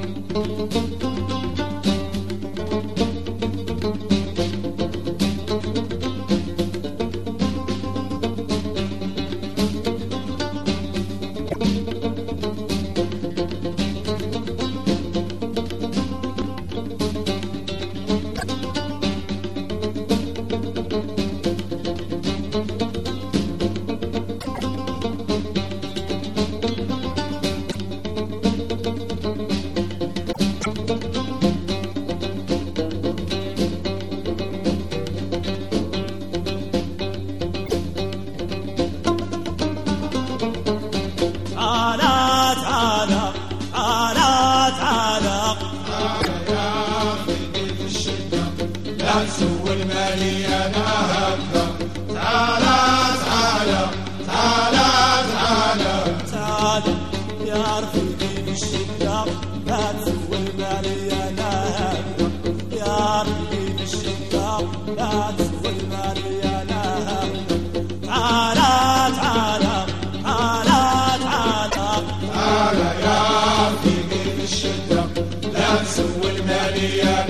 سوى المالية نهبة. تعالى تعالى تعالى تعالى تعالى يا رفيقي بالشدة، لا تسوى المالية نهبة. يا رفيقي بالشدة، لا تسوى المالية نهبة. تعالى تعالى تعالى تعالى تعالى يا رفيقي بالشدة، لا تسوى المالية